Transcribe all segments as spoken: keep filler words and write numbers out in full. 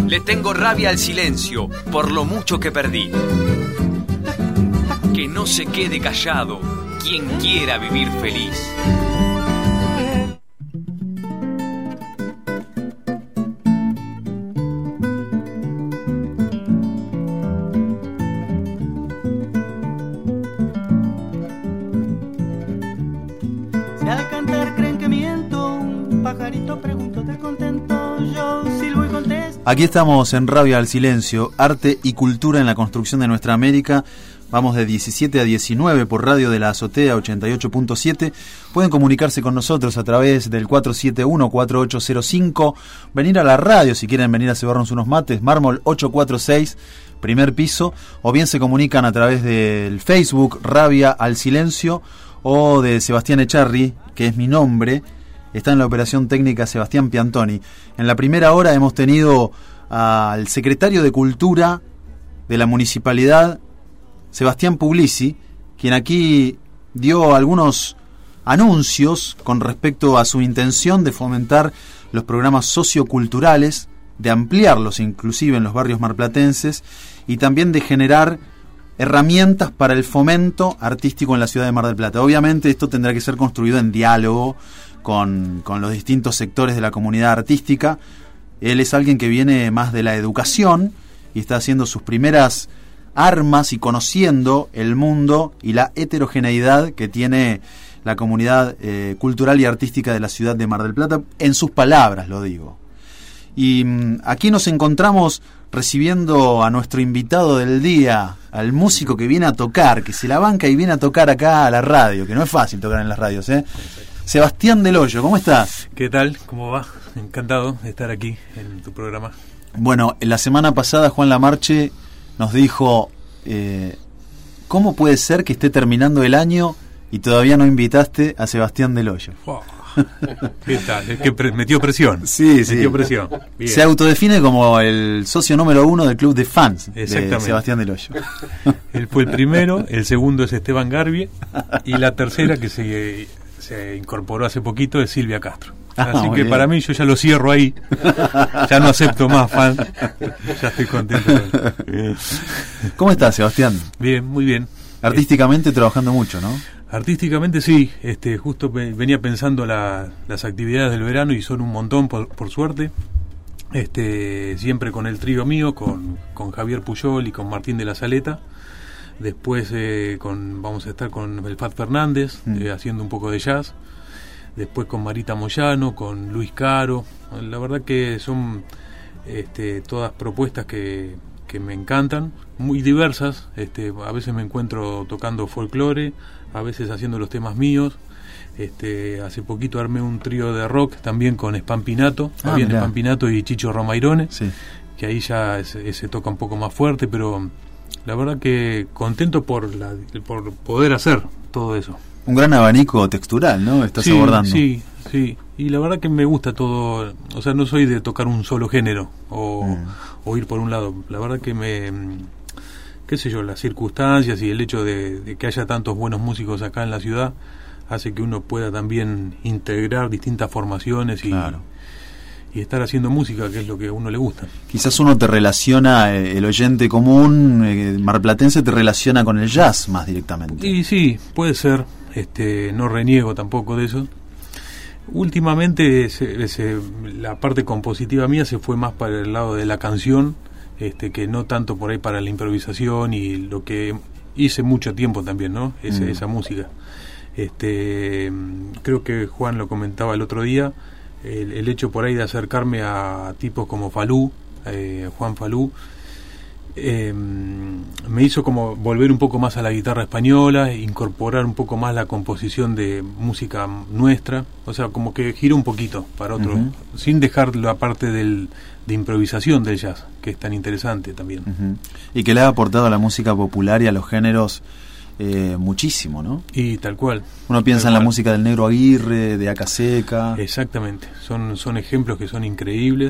Le tengo rabia al silencio por lo mucho que perdí. Que no se quede callado quien quiera vivir feliz. Si al cantar creen que miento, un pajarito pregunto de contento, yo silbo y contesto. Aquí estamos en Radio al Silencio, arte y cultura en la construcción de nuestra América. Vamos de diecisiete a diecinueve por Radio de la Azotea ochenta y ocho punto siete. Pueden comunicarse con nosotros a través del cuatro siete uno, cuatro ocho cero cinco. Venir a la radio si quieren venir a cebarnos unos mates. Mármol ochocientos cuarenta y seis, primer piso. O bien se comunican a través del Facebook Rabia al Silencio o de Sebastián Echarri, que es mi nombre. Está en la operación técnica Sebastián Piantoni. En la primera hora hemos tenido al secretario de Cultura de la Municipalidad, Sebastián Puglisi, quien aquí dio algunos anuncios con respecto a su intención de fomentar los programas socioculturales, de ampliarlos inclusive en los barrios marplatenses y también de generar herramientas para el fomento artístico en la ciudad de Mar del Plata. Obviamente esto tendrá que ser construido en diálogo con, con los distintos sectores de la comunidad artística. Él es alguien que viene más de la educación y está haciendo sus primeras armas y conociendo el mundo y la heterogeneidad que tiene la comunidad eh, cultural y artística de la ciudad de Mar del Plata, en sus palabras lo digo. Y mmm, aquí nos encontramos recibiendo a nuestro invitado del día, al músico que viene a tocar, que se la banca y viene a tocar acá a la radio, que no es fácil tocar en las radios, ¿eh? Sebastián Del Hoyo, ¿cómo estás? ¿Qué tal? ¿Cómo va? Encantado de estar aquí en tu programa. Bueno, la semana pasada Juan Lamarche nos dijo, eh, ¿cómo puede ser que esté terminando el año y todavía no invitaste a Sebastián Del Hoyo? Oh, ¿qué tal? Es que pre- metió presión. Sí, sí. Metió presión. Bien. Se autodefine como el socio número uno del club de fans de Sebastián Del Hoyo. Él fue el primero, el segundo es Esteban Garbie y la tercera que se, se incorporó hace poquito es Silvia Castro. Ah, Así que bien. para mí yo ya lo cierro ahí. Ya no acepto más fan. Ya estoy contento. ¿Cómo estás, Sebastián? Bien, muy bien. Artísticamente trabajando mucho, ¿no? Artísticamente sí, este, justo pe- venía pensando la, las actividades del verano y son un montón por, por suerte. Este, siempre con el trío mío, con, con Javier Puyol y con Martín de la Saleta. Después eh, con, vamos a estar con el Fat Fernández, mm. eh, haciendo un poco de jazz. Después con Marita Moyano, con Luis Caro. La verdad que son este, todas propuestas que, que me encantan, muy diversas. Este, a veces me encuentro tocando folclore, a veces haciendo los temas míos. Este, hace poquito armé un trío de rock también con Spampinato, ah, Fabián Spampinato y Chicho Romairone, sí. Que ahí ya se, se toca un poco más fuerte, pero la verdad que contento por, la, por poder hacer todo eso. Un gran abanico textural, ¿no? Estás sí, abordando. Sí, sí. Y la verdad que me gusta todo. O sea, no soy de tocar un solo género o, mm. o ir por un lado. La verdad que me... qué sé yo, las circunstancias y el hecho de, de que haya tantos buenos músicos acá en la ciudad hace que uno pueda también integrar distintas formaciones y, claro. y estar haciendo música, que es lo que a uno le gusta. Quizás uno te relaciona, eh, el oyente común eh, marplatense te relaciona con el jazz más directamente. Y sí, puede ser. Este, no reniego tampoco de eso. Últimamente se, se, la parte compositiva mía se fue más para el lado de la canción, este, que no tanto por ahí para la improvisación y lo que hice mucho tiempo también, ¿no? Ese, mm. Esa música. Este, creo que Juan lo comentaba el otro día, el, el hecho por ahí de acercarme a tipos como Falú, eh, Juan Falú, Eh, me hizo como volver un poco más a la guitarra española, incorporar un poco más la composición de música nuestra, o sea, como que giró un poquito para otro, uh-huh. sin dejar la parte del, de improvisación del jazz, que es tan interesante también. Uh-huh. Y que le ha aportado a la música popular y a los géneros eh, muchísimo, ¿no? Y tal cual. Uno piensa en la música del Negro Aguirre, de Aca Seca. Exactamente, son, son ejemplos que son increíbles.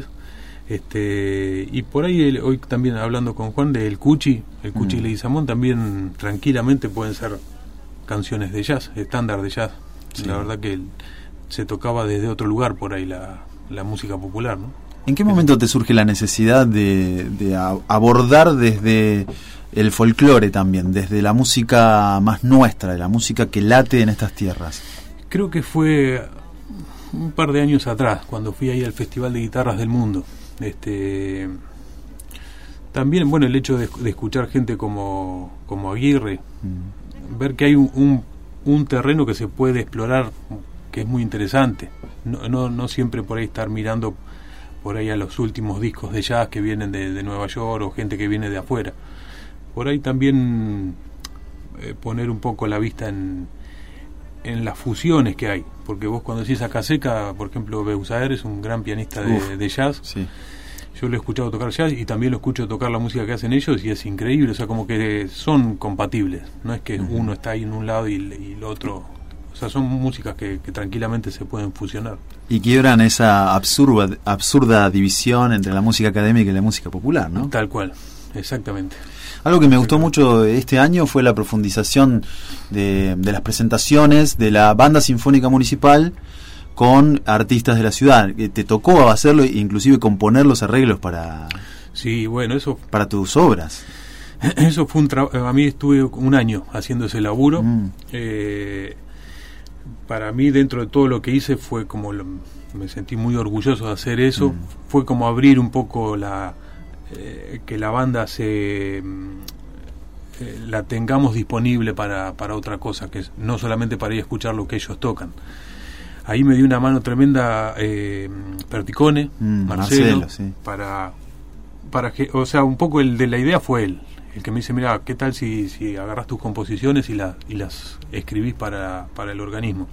Este, y por ahí el, hoy también hablando con Juan del Cuchi, el Cuchi mm. Leguizamón, también tranquilamente pueden ser canciones de jazz, estándar de jazz. Sí. La verdad que el, se tocaba desde otro lugar por ahí la, la música popular, ¿no? ¿En qué momento te surge la necesidad de, de a, abordar desde el folclore también, desde la música más nuestra, de la música que late en estas tierras? Creo que fue un par de años atrás, cuando fui ahí al Festival de Guitarras del Mundo. Este, también, bueno, el hecho de, de escuchar gente como, como Aguirre, mm. ver que hay un, un, un terreno que se puede explorar, que es muy interesante. No, no, no siempre por ahí estar mirando por ahí a los últimos discos de jazz que vienen de, de Nueva York o gente que viene de afuera. Por ahí también eh, poner un poco la vista en, en las fusiones que hay, porque vos cuando decís Acaseca, por ejemplo, Beusaer es un gran pianista de, Uf, de jazz. Sí. Yo lo he escuchado tocar jazz y también lo escucho tocar la música que hacen ellos y es increíble, o sea, como que son compatibles, no es que uh-huh. uno está ahí en un lado y, y el otro, o sea, son músicas que, que tranquilamente se pueden fusionar. Y quiebran esa absurda, absurda división entre la música académica y la música popular, ¿no? Tal cual, exactamente. Algo que me gustó mucho este año fue la profundización de, de las presentaciones de la Banda Sinfónica Municipal con artistas de la ciudad. ¿Te tocó hacerlo, inclusive componer los arreglos para, sí, bueno, eso, para tus obras? Eso fue un trabajo. A mí estuve un año haciendo ese laburo. Mm. Eh, para mí, dentro de todo lo que hice, fue como lo, me sentí muy orgulloso de hacer eso. Mm. Fue como abrir un poco la eh, que la banda se eh, la tengamos disponible para, para otra cosa, que es no solamente para ir a escuchar lo que ellos tocan. Ahí me dio una mano tremenda eh, Perticone, mm, Marcelo, Marcelo sí. para para que, o sea, un poco el de la idea fue él, el que me dice, mira, ¿qué tal si, si agarras tus composiciones y, la, y las escribís para, para el organismo?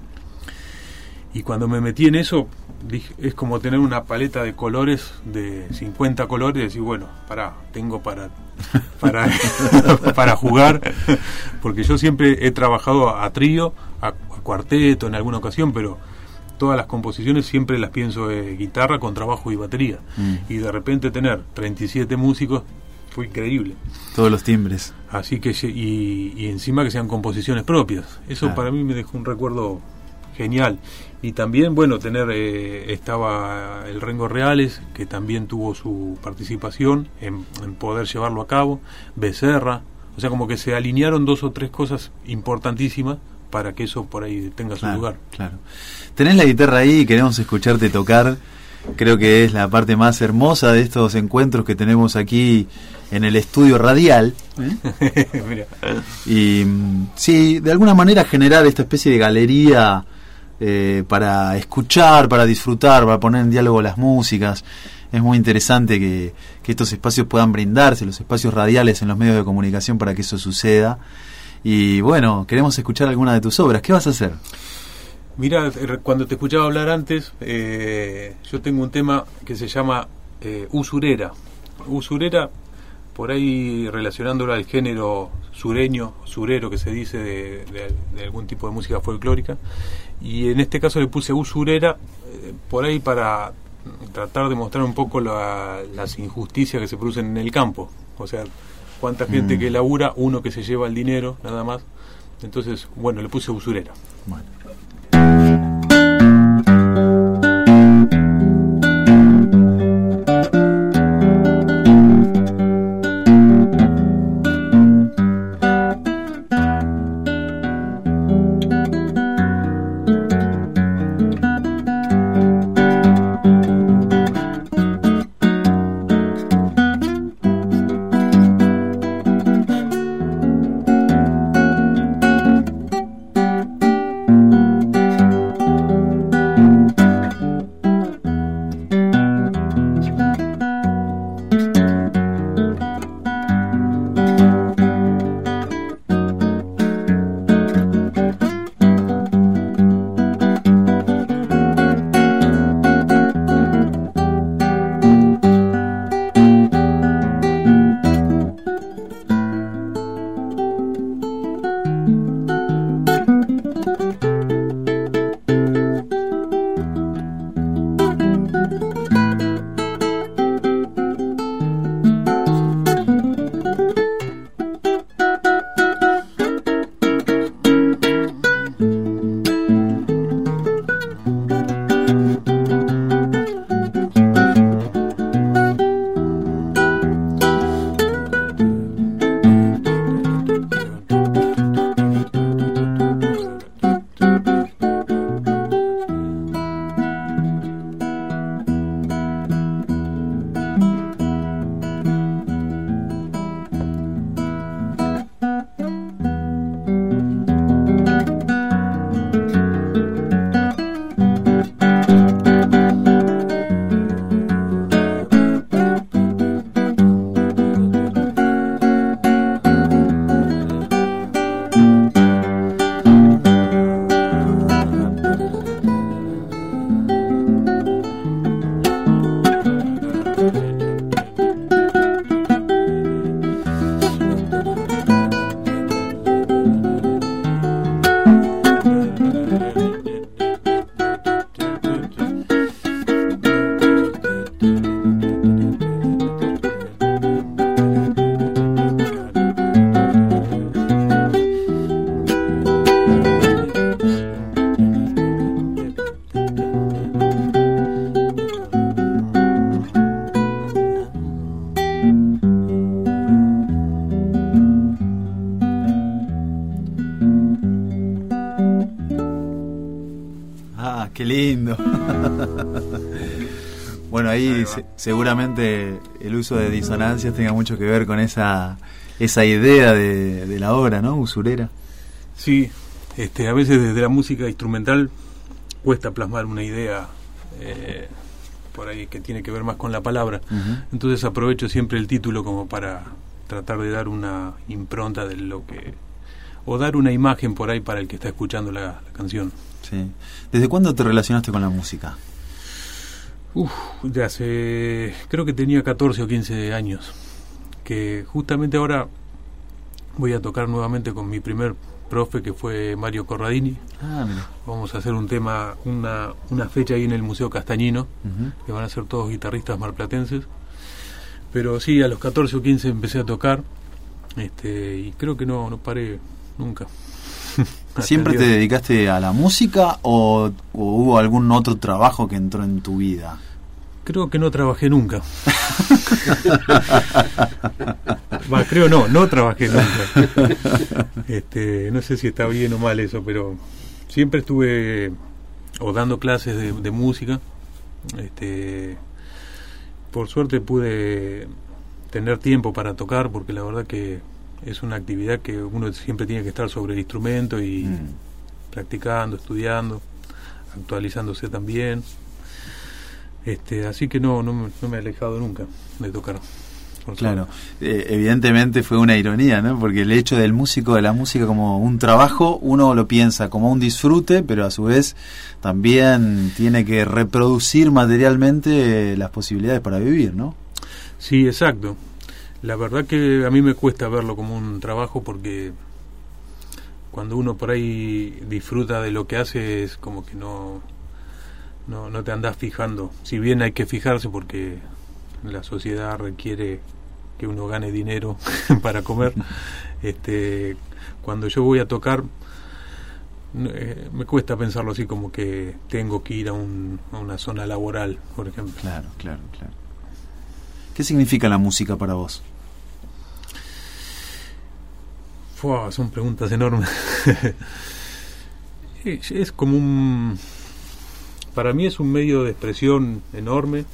Y cuando me metí en eso, dije, es como tener una paleta de colores, de cincuenta colores, y decir, bueno, pará, tengo para para para jugar, porque yo siempre he trabajado a, a trío, a, a cuarteto en alguna ocasión, pero todas las composiciones siempre las pienso de guitarra con trabajo y batería. Mm. Y de repente tener treinta y siete músicos fue increíble. Todos los timbres. Así que, y, y encima que sean composiciones propias. Eso claro. Para mí me dejó un recuerdo genial. Y también, bueno, tener, eh, estaba el Rengo Reales, que también tuvo su participación en, en poder llevarlo a cabo. Becerra. O sea, como que se alinearon dos o tres cosas importantísimas para que eso por ahí tenga su claro, lugar. Claro. Tenés la guitarra ahí y queremos escucharte tocar. Creo que es la parte más hermosa de estos encuentros que tenemos aquí en el estudio radial. ¿Eh? Mira. Y sí, de alguna manera generar esta especie de galería eh, para escuchar, para disfrutar, para poner en diálogo las músicas. Es muy interesante que, que estos espacios puedan brindarse, los espacios radiales en los medios de comunicación para que eso suceda. Y bueno, queremos escuchar alguna de tus obras. ¿Qué vas a hacer? Mira, cuando te escuchaba hablar antes, eh, yo tengo un tema que se llama eh, Usurera. Usurera, por ahí relacionándolo al género sureño, surero que se dice de, de, de algún tipo de música folclórica. Y en este caso le puse Usurera, eh, por ahí para tratar de mostrar un poco la, las injusticias que se producen en el campo. O sea, cuánta gente mm. que labura, uno que se lleva el dinero, nada más. Entonces, bueno, le puse Usurera. Bueno. Qué lindo. Bueno, ahí se, seguramente el uso de disonancias tenga mucho que ver con esa esa idea de, de la obra, ¿no? Usurera. Sí, este, a veces desde la música instrumental cuesta plasmar una idea eh, por ahí que tiene que ver más con la palabra. Uh-huh. Entonces aprovecho siempre el título como para tratar de dar una impronta de lo que... o dar una imagen por ahí para el que está escuchando la, la canción. Sí. ¿Desde cuándo te relacionaste con la música? Uf, ya hace... creo que tenía catorce o quince años. Que justamente ahora voy a tocar nuevamente con mi primer profe, que fue Mario Corradini. Ah, mira. Vamos a hacer un tema, una, una fecha ahí en el Museo Castañino, uh-huh. que van a ser todos guitarristas marplatenses. Pero sí, a los catorce o quince empecé a tocar, este, y creo que no, no paré nunca. ¿Siempre te dedicaste a la música o, o hubo algún otro trabajo que entró en tu vida? Creo que no trabajé nunca. Va, creo no, no trabajé nunca. Este, no sé si está bien o mal eso, pero siempre estuve o dando clases de, de música. Este, por suerte pude tener tiempo para tocar, porque la verdad que es una actividad que uno siempre tiene que estar sobre el instrumento y mm. practicando, estudiando, actualizándose también. Este, así que no, no, no me he alejado nunca de tocar. Claro, eh, evidentemente fue una ironía, ¿no? Porque el hecho del músico, de la música como un trabajo, uno lo piensa como un disfrute, pero a su vez también tiene que reproducir materialmente las posibilidades para vivir, ¿no? Sí, exacto. La verdad que a mí me cuesta verlo como un trabajo, porque cuando uno por ahí disfruta de lo que hace es como que no... No, no te andás fijando, si bien hay que fijarse porque la sociedad requiere que uno gane dinero para comer. Este, cuando yo voy a tocar, eh, me cuesta pensarlo así como que tengo que ir a, un, a una zona laboral, por ejemplo. Claro, claro, claro. ¿Qué significa la música para vos? Fua, son preguntas enormes. es, es como un... Para mí es un medio de expresión enorme,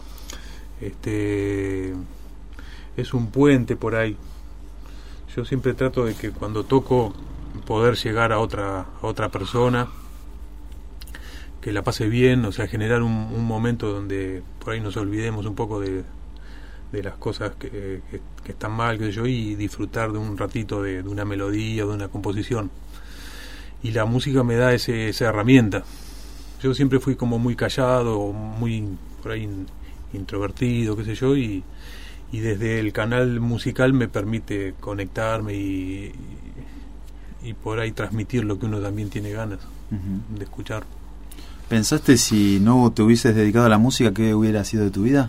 este, es un puente por ahí. Yo siempre trato de que cuando toco poder llegar a otra a otra persona, que la pase bien, o sea, generar un, un momento donde por ahí nos olvidemos un poco de, de las cosas que, que, que están mal, que yo, y disfrutar de un ratito de, de una melodía, de una composición. Y la música me da ese, esa herramienta. Yo siempre fui como muy callado, muy por ahí introvertido, qué sé yo, y, y desde el canal musical me permite conectarme y, y, y por ahí transmitir lo que uno también tiene ganas uh-huh. de escuchar. ¿Pensaste si no te hubieses dedicado a la música, qué hubiera sido de tu vida?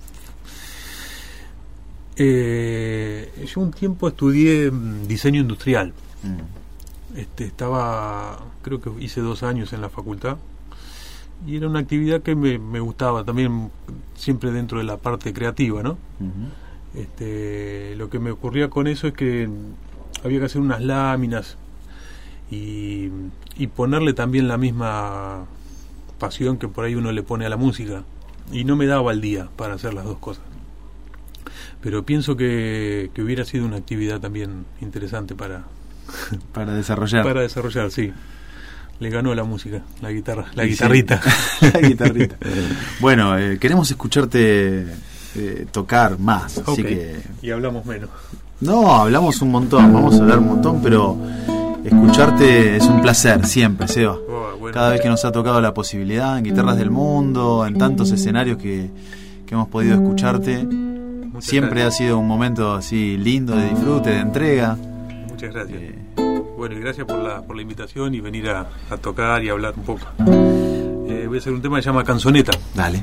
Eh, yo un tiempo estudié diseño industrial. Mm. Este, estaba, creo que hice dos años en la facultad. Y era una actividad que me, me gustaba también, siempre dentro de la parte creativa, ¿no? Uh-huh. Este, lo que me ocurría con eso es que había que hacer unas láminas y, y ponerle también la misma pasión que por ahí uno le pone a la música, y no me daba el día para hacer las dos cosas. Pero pienso que, que hubiera sido una actividad también interesante para para desarrollar. Para desarrollar, sí. Le ganó la música, la guitarra, la sí, guitarrita. Sí. La guitarrita. Bueno, eh, queremos escucharte eh, tocar más, okay. Así que... Y hablamos menos. No, hablamos un montón, vamos a hablar un montón, pero escucharte es un placer siempre, Seba. Oh, bueno. Cada vez que nos ha tocado la posibilidad, en Guitarras del Mundo, en tantos escenarios que, que hemos podido escucharte, muchas siempre gracias. Ha sido un momento así lindo de disfrute, de entrega. Muchas gracias. Eh, Bueno, y gracias por la por la invitación y venir a, a tocar y a hablar un poco. Eh, voy a hacer un tema que se llama Canzoneta. Dale.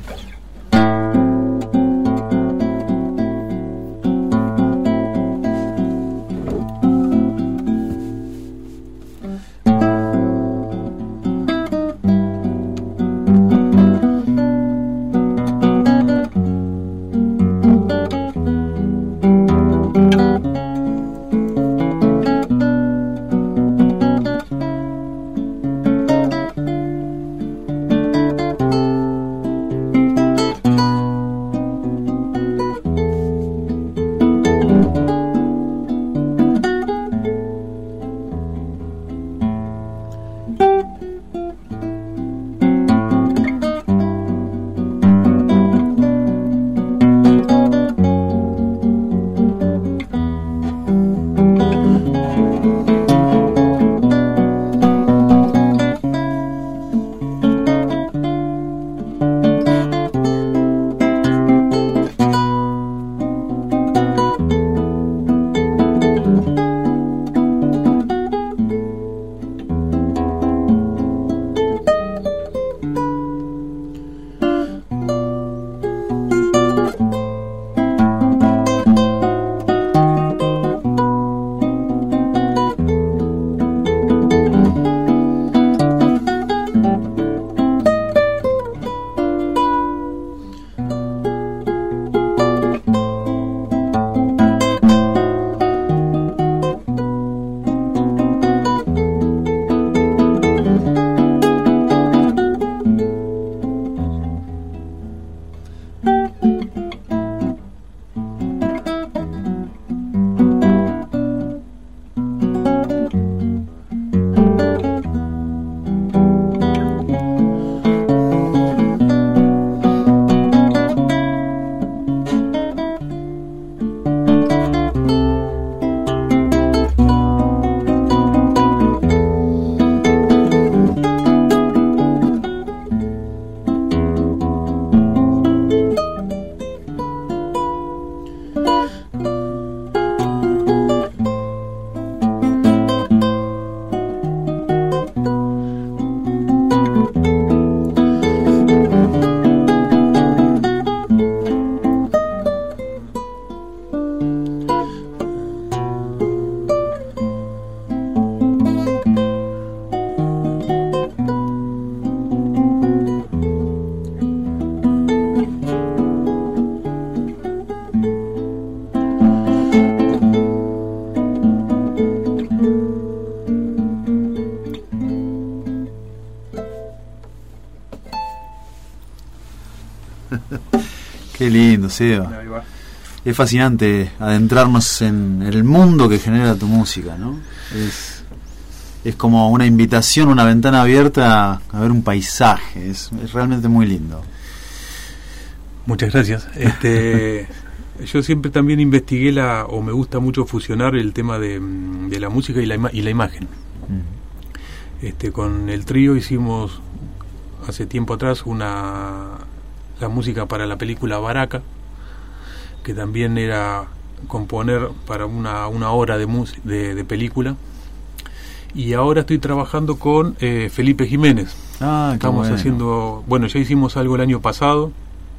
Qué lindo, Seba. Ahí va. Es fascinante adentrarnos en el mundo que genera tu música, ¿no? Es, es como una invitación, una ventana abierta a ver un paisaje. Es, es realmente muy lindo. Muchas gracias. Este, yo siempre también investigué la, o me gusta mucho fusionar el tema de, de la música y la, ima- y la imagen. Mm. Este, con el trío hicimos hace tiempo atrás una la música para la película Baraka, que también era componer para una, una hora de, mus- de, de película. Y ahora estoy trabajando con eh, Felipe Jiménez. Ah, qué Estamos bueno. haciendo, bueno, ya hicimos algo el año pasado.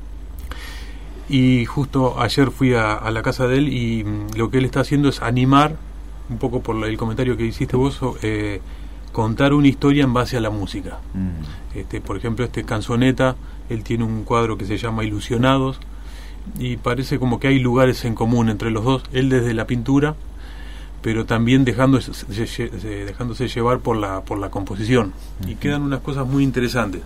Y justo ayer fui a, a la casa de él y mm, lo que él está haciendo es animar, un poco por el comentario que hiciste vos, eh, contar una historia en base a la música. Mm. Este, por ejemplo, este Canzoneta, él tiene un cuadro que se llama Ilusionados, y parece como que hay lugares en común entre los dos, él desde la pintura, pero también dejándose, dejándose llevar por la, por la composición. Uh-huh. Y quedan unas cosas muy interesantes,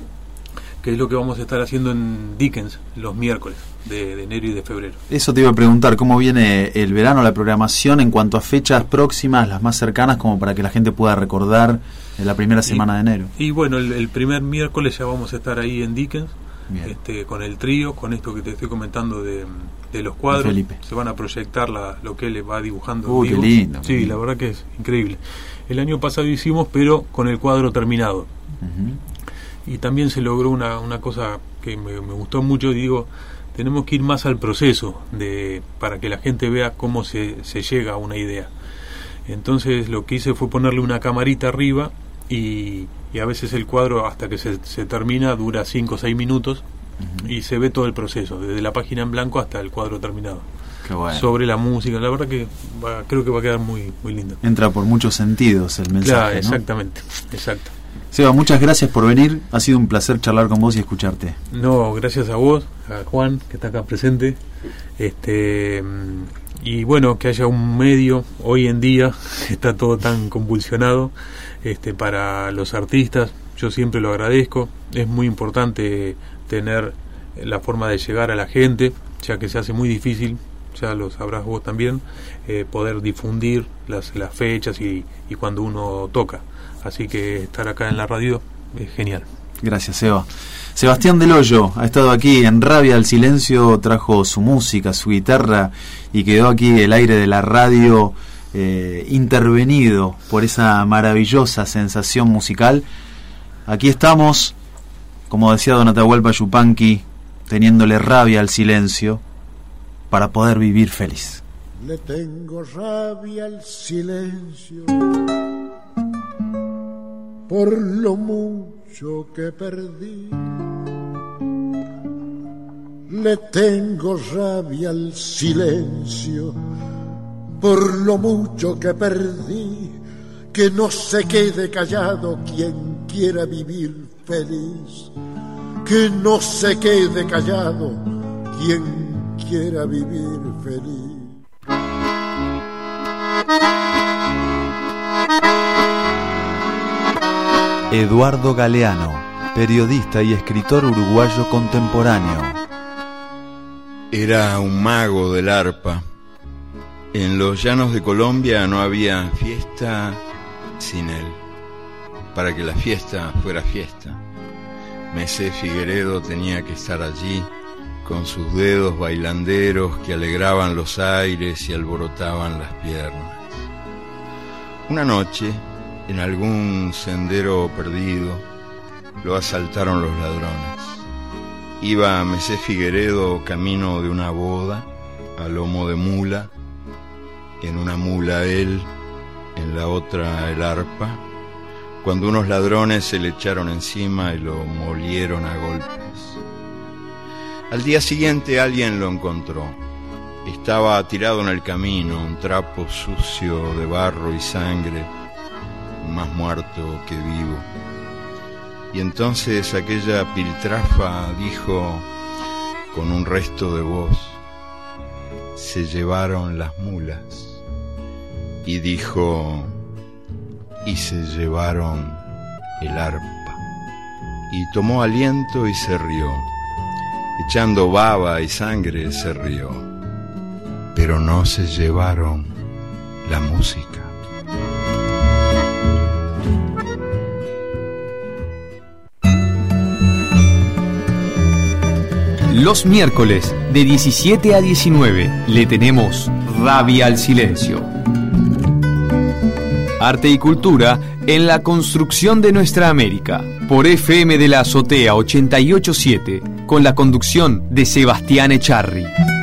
que es lo que vamos a estar haciendo en Dickens los miércoles de, de enero y de febrero. Eso te iba a preguntar, ¿cómo viene el verano, la programación en cuanto a fechas próximas, las más cercanas, como para que la gente pueda recordar en la primera semana y, de enero? Y bueno, el, el primer miércoles ya vamos a estar ahí en Dickens, este, con el trío, con esto que te estoy comentando de, de los cuadros. Felipe. Se van a proyectar la, lo que él va dibujando. Uy, qué lindo. Sí, lindo. La verdad que es increíble. El año pasado hicimos, pero con el cuadro terminado. Uh-huh. Y también se logró una, una cosa que me, me gustó mucho, digo, tenemos que ir más al proceso de para que la gente vea cómo se, se llega a una idea. Entonces lo que hice fue ponerle una camarita arriba y, y a veces el cuadro hasta que se, se termina dura cinco o seis minutos. Uh-huh. Y se ve todo el proceso, desde la página en blanco hasta el cuadro terminado. Qué bueno. Sobre la música, la verdad que va, creo que va a quedar muy, muy lindo. Entra por muchos sentidos el mensaje, claro, ¿no? exactamente, exacto. Seba, muchas gracias por venir, ha sido un placer charlar con vos y escucharte. No, gracias a vos, a Juan, que está acá presente, este y bueno, que haya un medio, hoy en día está todo tan convulsionado, este para los artistas, yo siempre lo agradezco, es muy importante tener la forma de llegar a la gente, ya que se hace muy difícil, ya lo sabrás vos también, eh, poder difundir las, las fechas y, y cuando uno toca. Así que estar acá en la radio es genial. Gracias, Seba. Sebastián Del Hoyo ha estado aquí en Rabia al Silencio, trajo su música, su guitarra y quedó aquí el aire de la radio eh, intervenido por esa maravillosa sensación musical. Aquí estamos, como decía Don Atahualpa Yupanqui, teniéndole rabia al silencio para poder vivir feliz. Le tengo rabia al silencio por lo mucho que perdí. Le tengo rabia al silencio por lo mucho que perdí. Que no se quede callado quien quiera vivir feliz. Que no se quede callado quien quiera vivir feliz. Eduardo Galeano, periodista y escritor uruguayo contemporáneo. Era un mago del arpa. En los llanos de Colombia no había fiesta sin él. Para que la fiesta fuera fiesta, Mesé Figueredo tenía que estar allí, con sus dedos bailanderos que alegraban los aires y alborotaban las piernas. Una noche, en algún sendero perdido, lo asaltaron los ladrones. Iba Mesé Figueredo camino de una boda, a lomo de mula, en una mula él, en la otra el arpa, cuando unos ladrones se le echaron encima y lo molieron a golpes. Al día siguiente alguien lo encontró. Estaba tirado en el camino, un trapo sucio de barro y sangre, más muerto que vivo. Y entonces aquella piltrafa dijo con un resto de voz: se llevaron las mulas. Y dijo: y se llevaron el arpa. Y tomó aliento y se rió. echando baba y sangre, se rió. Pero no se llevaron la música. Los miércoles de diecisiete a diecinueve le tenemos Rabia al Silencio. Arte y cultura en la construcción de nuestra América. Por F M de la Azotea ochenta y ocho punto siete, con la conducción de Sebastián Echarri.